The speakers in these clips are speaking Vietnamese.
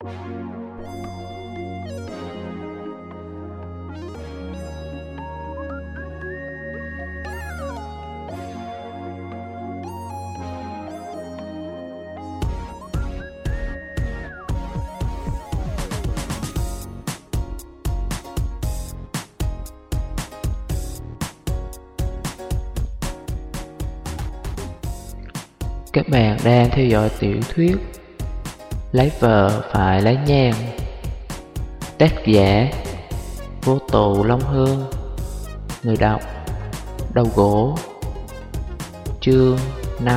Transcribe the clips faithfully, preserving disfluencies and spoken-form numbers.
Các bạn đang theo dõi tiểu thuyết Lấy vợ phải lấy nhang, tác giả Vô Tù Long Hương, người đọc Đầu Gỗ. Chương năm.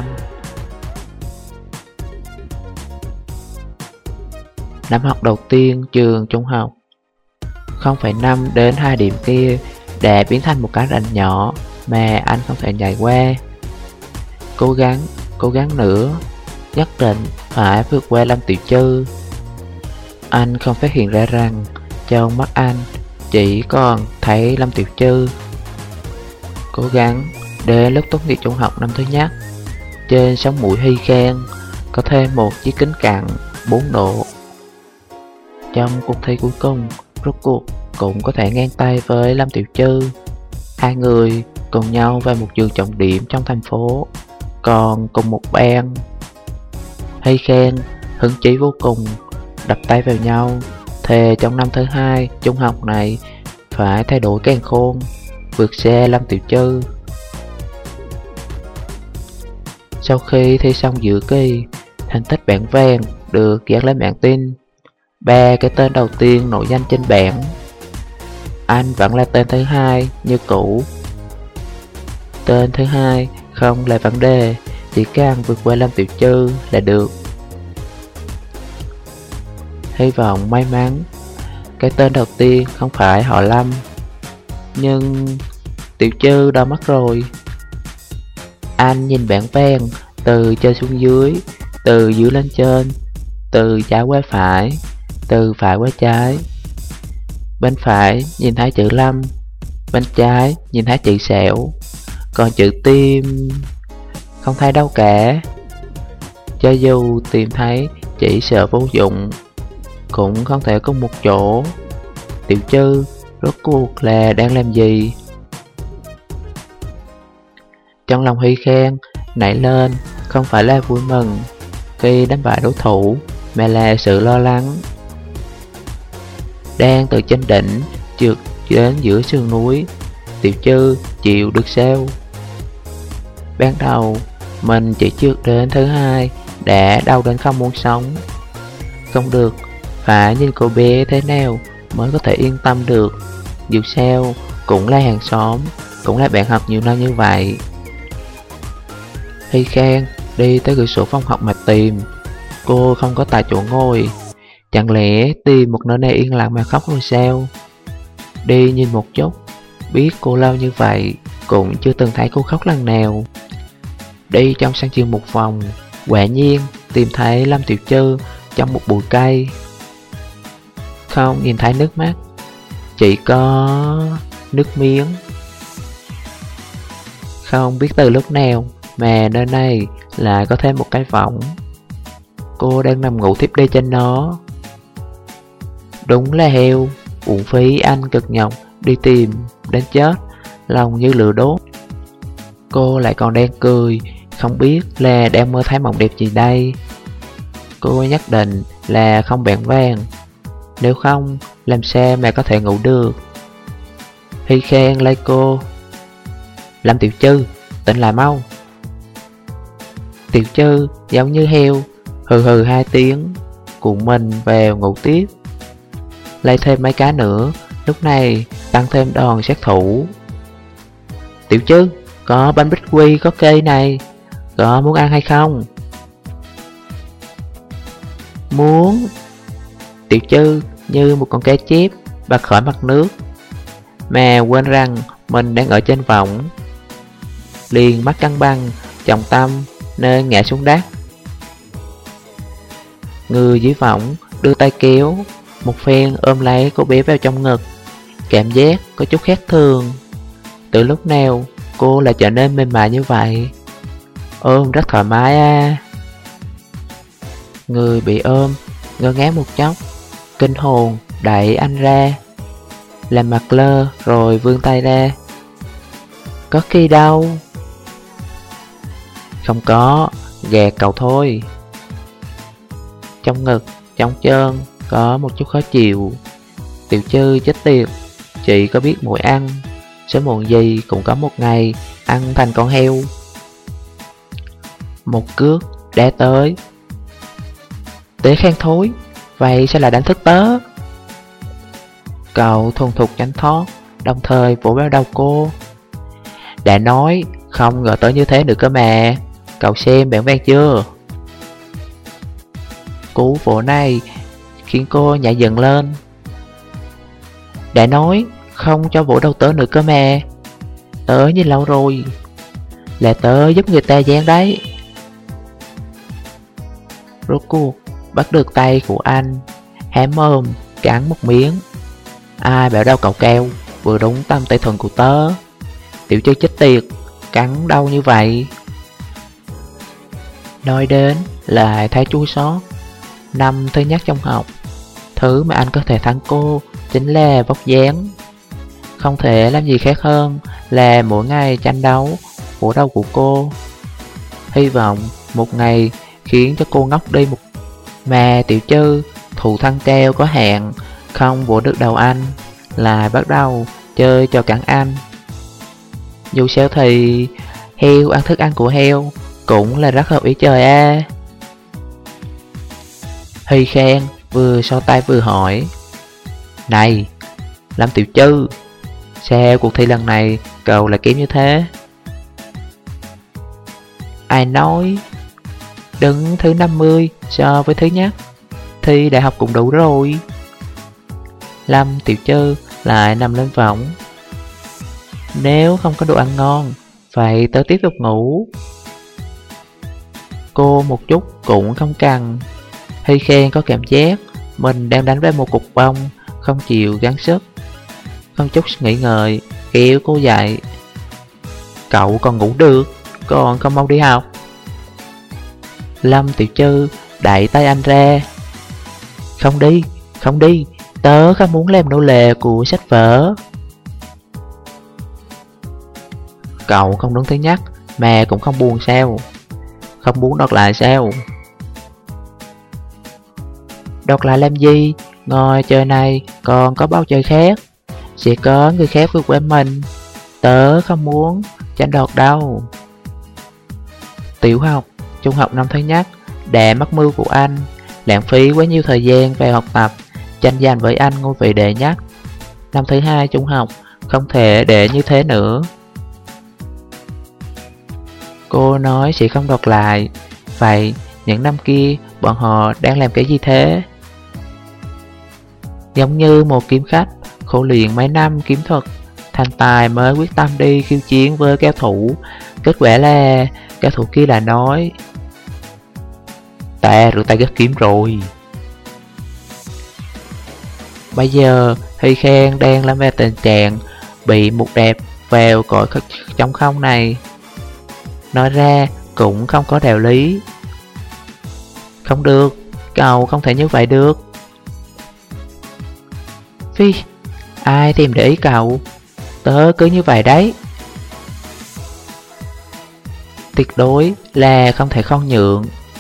Năm học đầu tiên trường trung học, không phẩy năm đến hai điểm kia đã biến thành một cái rãnh nhỏ mà anh không thể nhảy qua. Cố gắng, cố gắng nữa, nhất định phải vượt qua Lâm Tiểu Chư. Anh không phát hiện ra rằng trong mắt anh chỉ còn thấy Lâm Tiểu Chư. Cố gắng đến lúc tốt nghiệp trung học năm thứ nhất, trên sống mũi Hy Khen có thêm một chiếc kính cận bốn độ. Trong cuộc thi cuối cùng, rốt cuộc cũng có thể ngang tay với Lâm Tiểu Chư. Hai người cùng nhau vào một trường trọng điểm trong thành phố, còn cùng một ban. Hy Khen hứng chí vô cùng, đập tay vào nhau, thề trong năm thứ hai trung học này phải thay đổi càn khôn, vượt xe Lâm Tiểu Chư. Sau khi thi xong giữa kỳ, thành tích bảng vàng được dán lên bảng tin. Ba cái tên đầu tiên nổi danh trên bảng, anh vẫn là tên thứ hai như cũ. Tên thứ hai không là vấn đề, chỉ cần vượt qua Lâm Tiểu Chư là được. Hy vọng may mắn cái tên đầu tiên không phải họ Lâm. Nhưng Tiểu Chư đâu mất rồi. Anh nhìn bảng vàng từ trên xuống dưới, từ dưới lên trên, từ trái qua phải, từ phải qua trái. Bên phải nhìn thấy chữ Lâm, bên trái nhìn thấy chữ Sẹo, còn chữ Tim không thấy đâu cả. Cho dù tìm thấy chỉ sợ vô dụng, cũng không thể cùng một chỗ. Tiểu Chư rốt cuộc là đang làm gì? Trong lòng Hy Khen nảy lên không phải là vui mừng khi đánh bại đối thủ, mà là sự lo lắng. Đang từ trên đỉnh trượt đến giữa sườn núi, Tiểu Chư chịu được sao? Ban đầu mình chỉ trượt đến thứ hai đã đau đến không muốn sống. Không được, phải nhìn cô bé thế nào mới có thể yên tâm được. Dù sao cũng là hàng xóm, cũng là bạn học nhiều năm như vậy. Hy Khen đi tới cửa sổ phòng học mà tìm. Cô không có tại chỗ ngồi, chẳng lẽ tìm một nơi này yên lặng mà khóc rồi sao? Đi nhìn một chút, biết cô lâu như vậy cũng chưa từng thấy cô khóc lần nào. Đi trong sân trường một vòng, quả nhiên tìm thấy Lâm Tiểu Chư trong một bụi cây. Không nhìn thấy nước mắt, chỉ có nước miếng. Không biết từ lúc nào mà nơi này lại có thêm một cái võng. Cô đang nằm ngủ thiếp đi trên nó. Đúng là heo, uổng phí anh cực nhọc đi tìm đến chết, lòng như lửa đốt. Cô lại còn đang cười, không biết là đang mơ thấy mộng đẹp gì đây. Cô nhất định là không bảng vàng, nếu không làm sao mà có thể ngủ được. Hy Khen lấy cô. Lâm Tiểu Chư, tỉnh lại mau. Tiểu Chư giống như heo, hừ hừ hai tiếng, cuộn mình vào ngủ tiếp. Lấy thêm mấy cái nữa, lúc này tăng thêm đòn sát thủ. Tiểu Chư, có bánh bích quy có cây này, có muốn ăn hay không? Muốn. Tiểu Chư như một con cá chép bật khỏi mặt nước, mà quên rằng mình đang ở trên võng. Liền mất cân bằng trọng tâm nên ngã xuống đất. Người dưới võng đưa tay kéo, một phen ôm lấy cô bé vào trong ngực. Cảm giác có chút khác thường. Từ lúc nào cô lại trở nên mềm mại như vậy? Ôm rất thoải mái à. Người bị ôm ngơ ngác một chốc, kinh hồn đẩy anh ra, làm mặt lơ rồi vươn tay ra. Có khi đâu. Không có, gạt cậu thôi. Trong ngực, trong chân có một chút khó chịu. Tiểu Trư chết tiệt, chị có biết muội ăn, sớm muộn gì cũng có một ngày ăn thành con heo. Một cước đá tới. Tế khen thối, vậy sao lại đánh thức tớ? Cậu thuần thục tránh thoát, đồng thời vỗ vào đầu cô. Đã nói không ngờ tới như thế nữa cơ mà. Cậu xem bản vẽ chưa? Cú vỗ này khiến cô nhảy dựng lên. Đã nói không cho vỗ đầu tớ nữa cơ mà. Tớ nhìn lâu rồi, là tớ giúp người ta dán đấy. Rốt cuộc bắt được tay của anh, há mồm cắn một miếng. Ai bảo đâu cậu keo, vừa đúng tâm tay thuần của tớ. Tiểu Trư chết tiệt, cắn đau như vậy. Nói đến lại thấy chua xót. Năm thứ nhất trong học, thứ mà anh có thể thắng cô chính là vóc dáng. Không thể làm gì khác hơn là mỗi ngày tranh đấu vỗ đầu của cô. Hy vọng một ngày khiến cho cô ngốc đi một. Mà Tiểu Trư thù thân cao có hạn, không vỗ được đầu anh, lại bắt đầu chơi trò cắn anh. Dù sao thì heo ăn thức ăn của heo cũng là rất hợp ý trời a. Hy khen vừa so tay vừa hỏi. Này, Lâm Tiểu Trư, sao cuộc thi lần này cậu lại kém như thế? Ai nói? Đứng thứ năm mươi so với thứ nhất, thi đại học cũng đủ rồi. Lâm Tiểu Trư lại nằm lên võng. Nếu không có đồ ăn ngon, vậy tớ tiếp tục ngủ. Cô một chút cũng không cần. Hy khen có cảm giác mình đang đánh với một cục bông, không chịu gắng sức. Không chút nghĩ ngợi, kéo cô dậy. Cậu còn ngủ được, còn không mau đi học. Lâm Tiểu Trư đẩy tay anh ra. Không đi, không đi, tớ không muốn làm nô lệ của sách vở. Cậu không đứng thứ nhất mà cũng không buồn sao? Không muốn đoạt lại sao? Đoạt lại làm gì? Ngồi chơi này còn có bao chơi khác. Sẽ có người khác vượt qua mình. Tớ không muốn tranh đoạt đâu. Tiểu học, trung học năm thứ nhất đã mắc mưu của anh, lãng phí quá nhiều thời gian về học tập, tranh giành với anh ngôi vị đệ nhất. Năm thứ hai trung học không thể để như thế nữa. Cô nói sẽ không đoạt lại. Vậy những năm kia bọn họ đang làm cái gì thế? Giống như một kiếm khách khổ luyện mấy năm kiếm thuật, thành tài mới quyết tâm đi khiêu chiến với cao thủ. Kết quả là cao thủ kia là nói: ta rửa tay gắt kiếm rồi. Bây giờ Hy Khen đang lâm vào tình trạng bị một đẹp vào cõi trong không này. Nói ra cũng không có đạo lý. Không được, cậu không thể như vậy được. Phi, ai thèm để ý cậu, tớ cứ như vậy đấy. Tuyệt đối là không thể khoan nhượng.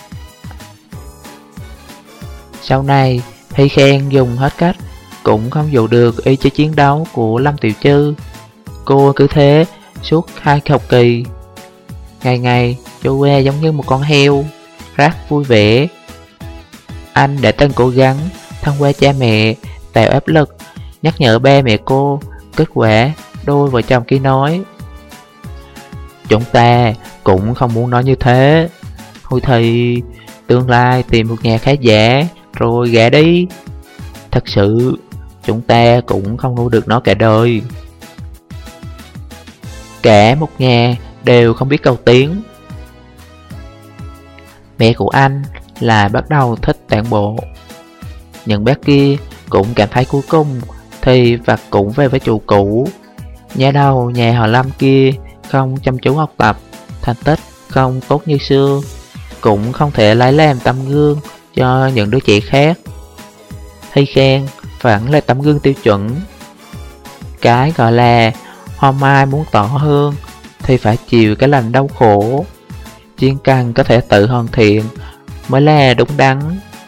Sau này Hy Khen dùng hết cách cũng không dụ được ý chí chiến đấu của Lâm Tiểu Trư. Cô cứ thế suốt hai học kỳ. Ngày ngày trôi qua giống như một con heo, rất vui vẻ. Anh đã từng cố gắng thông qua cha mẹ tạo áp lực, nhắc nhở ba mẹ cô. Kết quả đôi vợ chồng kia nói: chúng ta cũng không muốn nói như thế. Thôi thì tương lai tìm một nhà khá giả rồi gả đi. Thật sự chúng ta cũng không nuôi được nó cả đời. Cả một nhà đều không biết cầu tiến. Mẹ của anh là bắt đầu thích tản bộ. Những bác kia cũng cảm thấy cuối cùng thì vặt cũng về với chủ cũ. Nhà đầu nhà họ Lâm kia không chăm chú học tập, thành tích không tốt như xưa, cũng không thể lấy làm tấm gương cho những đứa trẻ khác. Hay khen vẫn là tấm gương tiêu chuẩn. Cái gọi là hoa mai muốn tỏ hương thì phải chịu cái lành đau khổ. Chuyên cần có thể tự hoàn thiện mới là đúng đắn.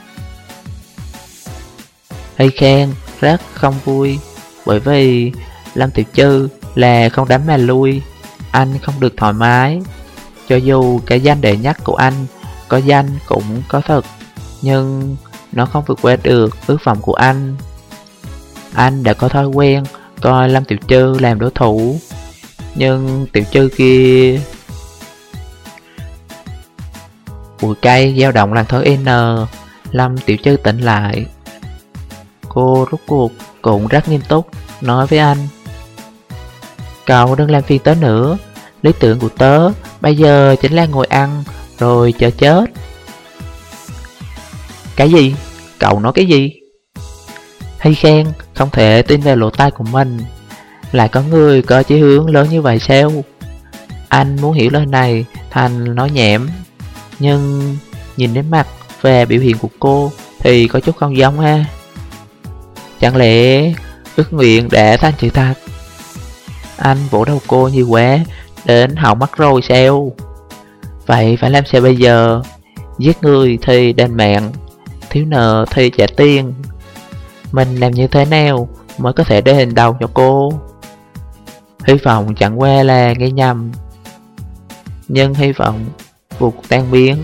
Hay khen rất không vui, bởi vì Lâm Tiểu Chư là không đánh mà lui, anh không được thoải mái. Cho dù cái danh đệ nhất của anh có danh cũng có thật, nhưng nó không vượt qua được ước vọng của anh. Anh đã có thói quen coi Lâm Tiểu Chư làm đối thủ, nhưng Tiểu Chư kia... Bụi cây dao động lần thứ N, Lâm Tiểu Chư tỉnh lại. Cô rút cuộc cũng rất nghiêm túc nói với anh: cậu đừng làm phiền tớ nữa. Lý tưởng của tớ bây giờ chính là ngồi ăn rồi chờ chết. Cái gì? Cậu nói cái gì? Hay khen không thể tin vào lỗ tai của mình. Lại có người có chí hướng lớn như vậy sao? Anh muốn hiểu lời này thành nói nhảm, nhưng nhìn đến mặt và biểu hiện của cô thì có chút không giống ha. Chẳng lẽ ước nguyện đã thành sự thật? Anh vỗ đầu cô nhiều quá đến hỏng mắt rồi sao? Vậy phải làm sao bây giờ? Giết người thì đền mạng, thiếu nợ thì trả tiền. Mình làm như thế nào mới có thể đền đầu cho cô? Hy vọng chẳng qua là nghe nhầm, nhưng hy vọng vụt tan biến.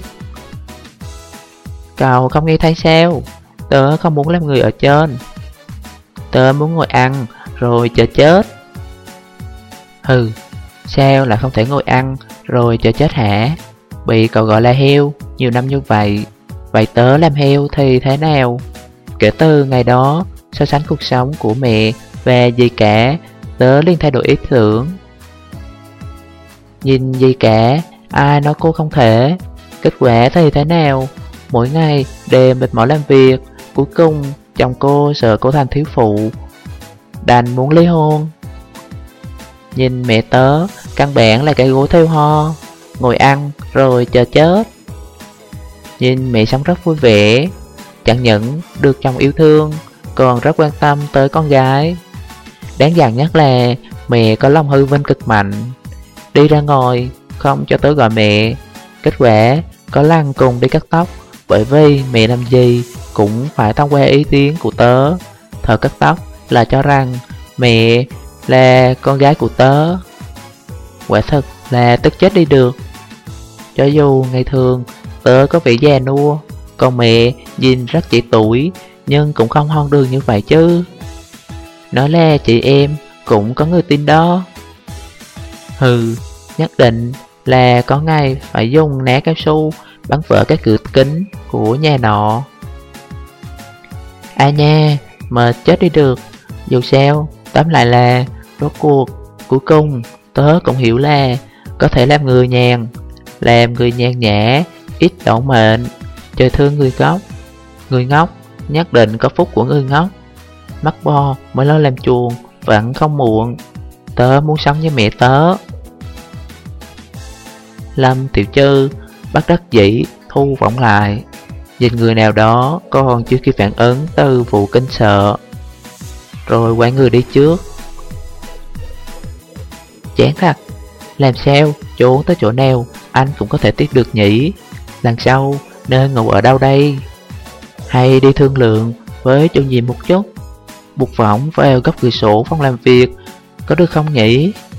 Cậu không nghe thấy sao? Tớ không muốn làm người ở trên. Tớ muốn ngồi ăn rồi chờ chết. Hừ, sao lại không thể ngồi ăn rồi chờ chết hả? Bị cậu gọi là heo nhiều năm như vậy. Vậy tớ làm heo thì thế nào? Kể từ ngày đó, so sánh cuộc sống của mẹ và dì cả, tớ liền thay đổi ý tưởng. Nhìn dì cả, ai nói cô không thể. Kết quả thì thế nào? Mỗi ngày đều mệt mỏi làm việc. Cuối cùng chồng cô sợ cô thành thiếu phụ, đành muốn ly hôn. Nhìn mẹ tớ, căn bản là cái gối theo ho, ngồi ăn rồi chờ chết. Nhìn mẹ sống rất vui vẻ, chẳng những được chồng yêu thương, còn rất quan tâm tới con gái. Đáng giận nhất là mẹ có lòng hư vinh cực mạnh. Đi ra ngoài không cho tớ gọi mẹ. Kết quả có lần cùng đi cắt tóc, bởi vì mẹ làm gì cũng phải thông qua ý kiến của tớ. Thợ cắt tóc là cho rằng mẹ là con gái của tớ. Quả thực là tức chết đi được. Cho dù ngày thường tớ có vẻ già nua, còn mẹ nhìn rất trẻ tuổi, nhưng cũng không hoang đường như vậy chứ. Nói là chị em cũng có người tin đó. Hừ, nhất định là có ngày phải dùng ná cao su bắn vỡ cái cửa kính của nhà nọ. À nha, mệt chết đi được. Dù sao, tóm lại là rốt cuộc cuối cùng tớ cũng hiểu là có thể làm người nhàn, làm người nhàn nhã, ít đổ mệnh, trời thương người ngốc. Người ngốc nhất định có phúc của người ngốc. Mắt bo mới lo làm chuồng vẫn không muộn. Tớ muốn sống như mẹ tớ. Lâm Tiểu Chư bắt đắc dĩ thu võng lại, nhìn người nào đó còn chưa kịp phản ứng từ vụ kinh sợ, rồi quay người đi trước. Chán thật, làm sao trốn tới chỗ nào anh cũng có thể tiếp được nhỉ? Lần sau nên ngủ ở đâu đây? Hay đi thương lượng với chủ nhiệm một chút, buộc võng vào góc cửa sổ phòng làm việc, có được không nhỉ?